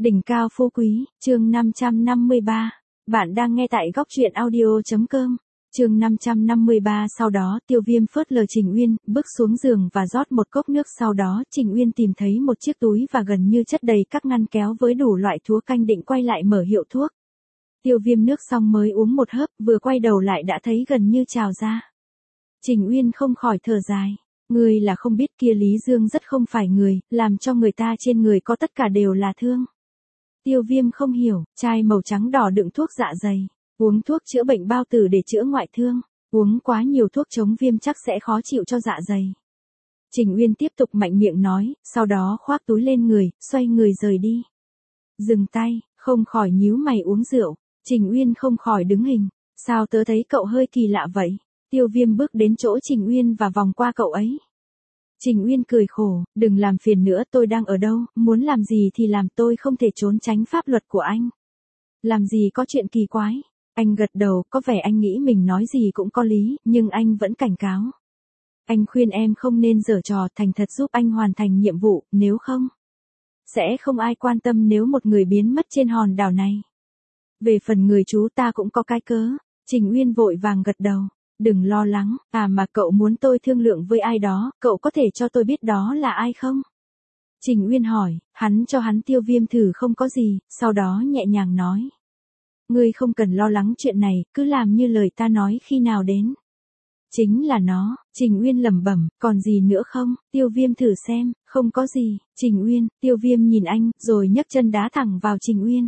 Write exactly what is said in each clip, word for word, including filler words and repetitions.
Đỉnh cao phú quý, chương năm trăm năm mươi ba. Bạn đang nghe tại góc truyện audio.com. Chương năm trăm năm mươi ba. Sau đó Tiêu Viêm phớt lờ Trình Uyên, bước xuống giường và rót một cốc nước. Sau đó Trình Uyên tìm thấy một chiếc túi và gần như chất đầy các ngăn kéo với đủ loại thuốc, canh định quay lại mở hiệu thuốc. Tiêu Viêm nước xong mới uống một hớp, vừa quay đầu lại đã thấy gần như trào ra. Trình Uyên không khỏi thở dài. Người là không biết kia Lý Dương rất không phải người, làm cho người ta trên người có tất cả đều là thương. Tiêu Viêm không hiểu, chai màu trắng đỏ đựng thuốc dạ dày, uống thuốc chữa bệnh bao tử để chữa ngoại thương, uống quá nhiều thuốc chống viêm chắc sẽ khó chịu cho dạ dày. Trình Uyên tiếp tục mạnh miệng nói, sau đó khoác túi lên người, xoay người rời đi. Dừng tay, không khỏi nhíu mày uống rượu. Trình Uyên không khỏi đứng hình, sao tớ thấy cậu hơi kỳ lạ vậy? Tiêu Viêm bước đến chỗ Trình Uyên và vòng qua cậu ấy. Trình Uyên cười khổ, đừng làm phiền nữa, tôi đang ở đâu, muốn làm gì thì làm, tôi không thể trốn tránh pháp luật của anh. Làm gì có chuyện kỳ quái. Anh gật đầu, có vẻ anh nghĩ mình nói gì cũng có lý, nhưng anh vẫn cảnh cáo. Anh khuyên em không nên giở trò, thành thật giúp anh hoàn thành nhiệm vụ, nếu không, sẽ không ai quan tâm nếu một người biến mất trên hòn đảo này. Về phần người chú ta cũng có cái cớ. Trình Uyên vội vàng gật đầu. Đừng lo lắng, à mà cậu muốn tôi thương lượng với ai đó, cậu có thể cho tôi biết đó là ai không? Trình Uyên hỏi, hắn cho hắn Tiêu Viêm thử không có gì, sau đó nhẹ nhàng nói. Ngươi không cần lo lắng chuyện này, cứ làm như lời ta nói khi nào đến. Chính là nó. Trình Uyên lẩm bẩm, còn gì nữa không? Tiêu Viêm thử xem, không có gì. Trình Uyên, Tiêu Viêm nhìn anh, rồi nhấc chân đá thẳng vào Trình Uyên.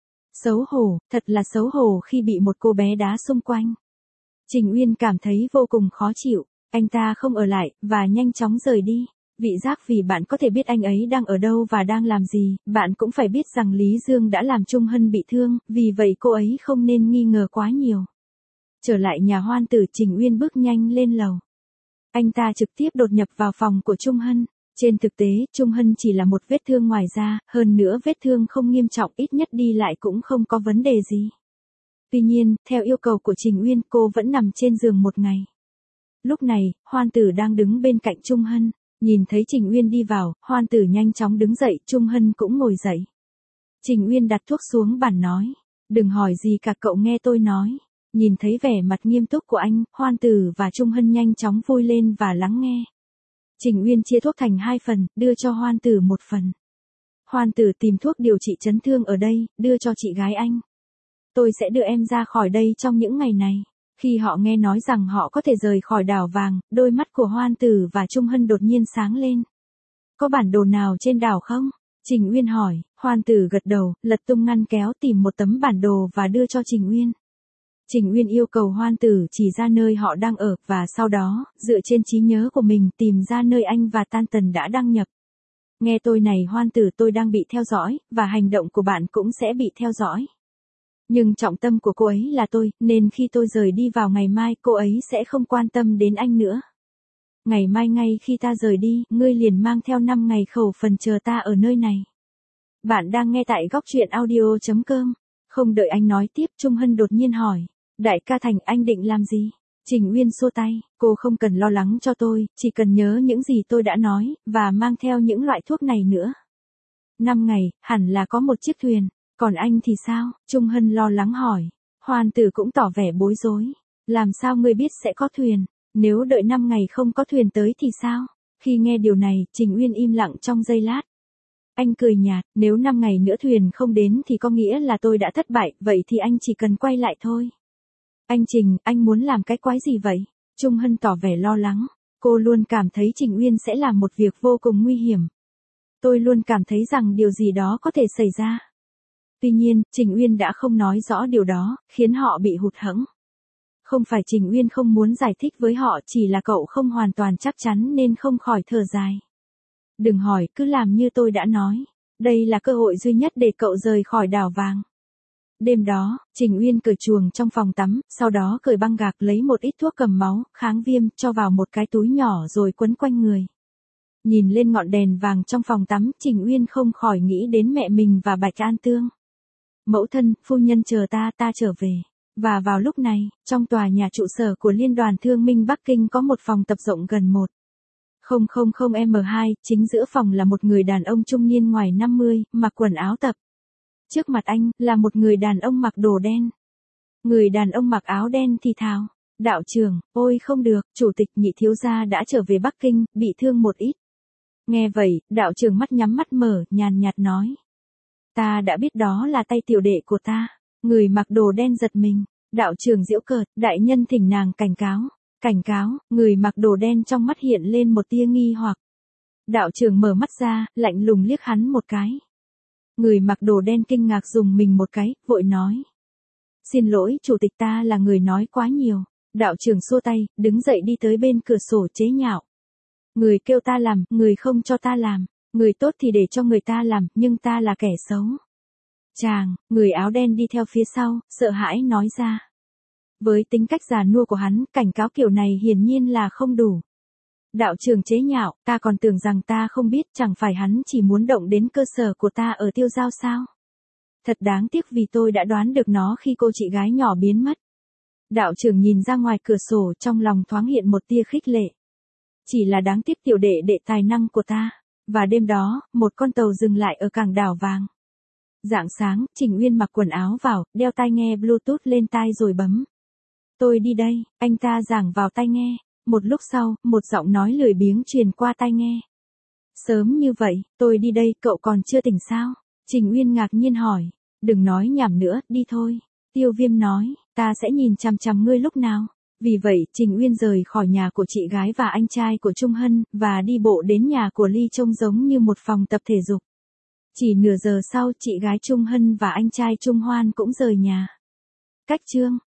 Xấu hổ, thật là xấu hổ khi bị một cô bé đá xung quanh. Trình Uyên cảm thấy vô cùng khó chịu, anh ta không ở lại, và nhanh chóng rời đi. Vị giác vì bạn có thể biết anh ấy đang ở đâu và đang làm gì, bạn cũng phải biết rằng Lý Dương đã làm Trung Hân bị thương, vì vậy cô ấy không nên nghi ngờ quá nhiều. Trở lại nhà Hoan Tử, Trình Uyên bước nhanh lên lầu. Anh ta trực tiếp đột nhập vào phòng của Trung Hân. Trên thực tế, Trung Hân chỉ là một vết thương ngoài da, hơn nữa vết thương không nghiêm trọng, ít nhất đi lại cũng không có vấn đề gì. Tuy nhiên, theo yêu cầu của Trình Uyên, cô vẫn nằm trên giường một ngày. Lúc này, Hoan Tử đang đứng bên cạnh Trung Hân. Nhìn thấy Trình Uyên đi vào, Hoan Tử nhanh chóng đứng dậy, Trung Hân cũng ngồi dậy. Trình Uyên đặt thuốc xuống bàn nói. Đừng hỏi gì cả, cậu nghe tôi nói. Nhìn thấy vẻ mặt nghiêm túc của anh, Hoan Tử và Trung Hân nhanh chóng vui lên và lắng nghe. Trình Uyên chia thuốc thành hai phần, đưa cho Hoan Tử một phần. Hoan Tử tìm thuốc điều trị chấn thương ở đây, đưa cho chị gái anh. Tôi sẽ đưa em ra khỏi đây trong những ngày này. Khi họ nghe nói rằng họ có thể rời khỏi đảo vàng, đôi mắt của Hoan Tử và Trung Hân đột nhiên sáng lên. Có bản đồ nào trên đảo không? Trình Uyên hỏi. Hoan Tử gật đầu, lật tung ngăn kéo tìm một tấm bản đồ và đưa cho Trình Uyên. Trình Uyên yêu cầu Hoan Tử chỉ ra nơi họ đang ở, và sau đó, dựa trên trí nhớ của mình tìm ra nơi anh và Tan Tần đã đăng nhập. Nghe tôi này Hoan Tử, tôi đang bị theo dõi, và hành động của bạn cũng sẽ bị theo dõi. Nhưng trọng tâm của cô ấy là tôi, nên khi tôi rời đi vào ngày mai, cô ấy sẽ không quan tâm đến anh nữa. Ngày mai ngay khi ta rời đi, ngươi liền mang theo năm ngày khẩu phần chờ ta ở nơi này. Bạn đang nghe tại góc truyện audio.com. Không đợi anh nói tiếp, Trung Hân đột nhiên hỏi. Đại ca Thành, anh định làm gì? Trình Uyên xua tay, cô không cần lo lắng cho tôi, chỉ cần nhớ những gì tôi đã nói, và mang theo những loại thuốc này nữa. Năm ngày, hẳn là có một chiếc thuyền. Còn anh thì sao? Trung Hân lo lắng hỏi. Hoan Tử cũng tỏ vẻ bối rối. Làm sao ngươi biết sẽ có thuyền? Nếu đợi năm ngày không có thuyền tới thì sao? Khi nghe điều này, Trình Uyên im lặng trong giây lát. Anh cười nhạt, nếu năm ngày nữa thuyền không đến thì có nghĩa là tôi đã thất bại, vậy thì anh chỉ cần quay lại thôi. Anh Trình, anh muốn làm cái quái gì vậy? Trung Hân tỏ vẻ lo lắng. Cô luôn cảm thấy Trình Uyên sẽ làm một việc vô cùng nguy hiểm. Tôi luôn cảm thấy rằng điều gì đó có thể xảy ra. Tuy nhiên, Trình Uyên đã không nói rõ điều đó, khiến họ bị hụt hẫng. Không phải Trình Uyên không muốn giải thích với họ, chỉ là cậu không hoàn toàn chắc chắn nên không khỏi thở dài. Đừng hỏi, cứ làm như tôi đã nói. Đây là cơ hội duy nhất để cậu rời khỏi đảo vàng. Đêm đó, Trình Uyên cởi chuồng trong phòng tắm, sau đó cởi băng gạc lấy một ít thuốc cầm máu, kháng viêm, cho vào một cái túi nhỏ rồi quấn quanh người. Nhìn lên ngọn đèn vàng trong phòng tắm, Trình Uyên không khỏi nghĩ đến mẹ mình và Bạch An Tương. Mẫu thân, phu nhân chờ ta, ta trở về. Và vào lúc này, trong tòa nhà trụ sở của Liên đoàn Thương minh Bắc Kinh có một phòng tập rộng gần một không không không M hai, chính giữa phòng là một người đàn ông trung niên ngoài năm mươi, mặc quần áo tập. Trước mặt anh, là một người đàn ông mặc đồ đen. Người đàn ông mặc áo đen thì thào. Đạo trưởng, ôi không được, chủ tịch Nhị thiếu gia đã trở về Bắc Kinh, bị thương một ít. Nghe vậy, đạo trưởng mắt nhắm mắt mở, nhàn nhạt nói. Ta đã biết đó là tay tiểu đệ của ta. Người mặc đồ đen giật mình. Đạo trưởng giễu cợt, đại nhân thỉnh nàng cảnh cáo. Cảnh cáo, người mặc đồ đen trong mắt hiện lên một tia nghi hoặc. Đạo trưởng mở mắt ra, lạnh lùng liếc hắn một cái. Người mặc đồ đen kinh ngạc dùng mình một cái, vội nói. Xin lỗi, chủ tịch, ta là người nói quá nhiều. Đạo trưởng xua tay, đứng dậy đi tới bên cửa sổ chế nhạo. Người kêu ta làm, người không cho ta làm. Người tốt thì để cho người ta làm, nhưng ta là kẻ xấu. Chàng, người áo đen đi theo phía sau, sợ hãi nói ra. Với tính cách già nua của hắn, cảnh cáo kiểu này hiển nhiên là không đủ. Đạo trưởng chế nhạo, ta còn tưởng rằng ta không biết, chẳng phải hắn chỉ muốn động đến cơ sở của ta ở Tiêu Giao sao? Thật đáng tiếc vì tôi đã đoán được nó khi cô chị gái nhỏ biến mất. Đạo trưởng nhìn ra ngoài cửa sổ, trong lòng thoáng hiện một tia khích lệ. Chỉ là đáng tiếc tiểu đệ đệ tài năng của ta. Và đêm đó, một con tàu dừng lại ở cảng đảo vàng. Rạng sáng, Trình Uyên mặc quần áo vào, đeo tai nghe Bluetooth lên tai rồi bấm. Tôi đi đây, anh ta giảng vào tai nghe. Một lúc sau, một giọng nói lười biếng truyền qua tai nghe. Sớm như vậy, tôi đi đây, cậu còn chưa tỉnh sao? Trình Uyên ngạc nhiên hỏi. Đừng nói nhảm nữa, đi thôi. Tiêu Viêm nói, ta sẽ nhìn chằm chằm ngươi lúc nào. Vì vậy, Trình Uyên rời khỏi nhà của chị gái và anh trai của Trung Hân, và đi bộ đến nhà của Ly trông giống như một phòng tập thể dục. Chỉ nửa giờ sau, chị gái Trung Hân và anh trai Trung Hoan cũng rời nhà. Cách chương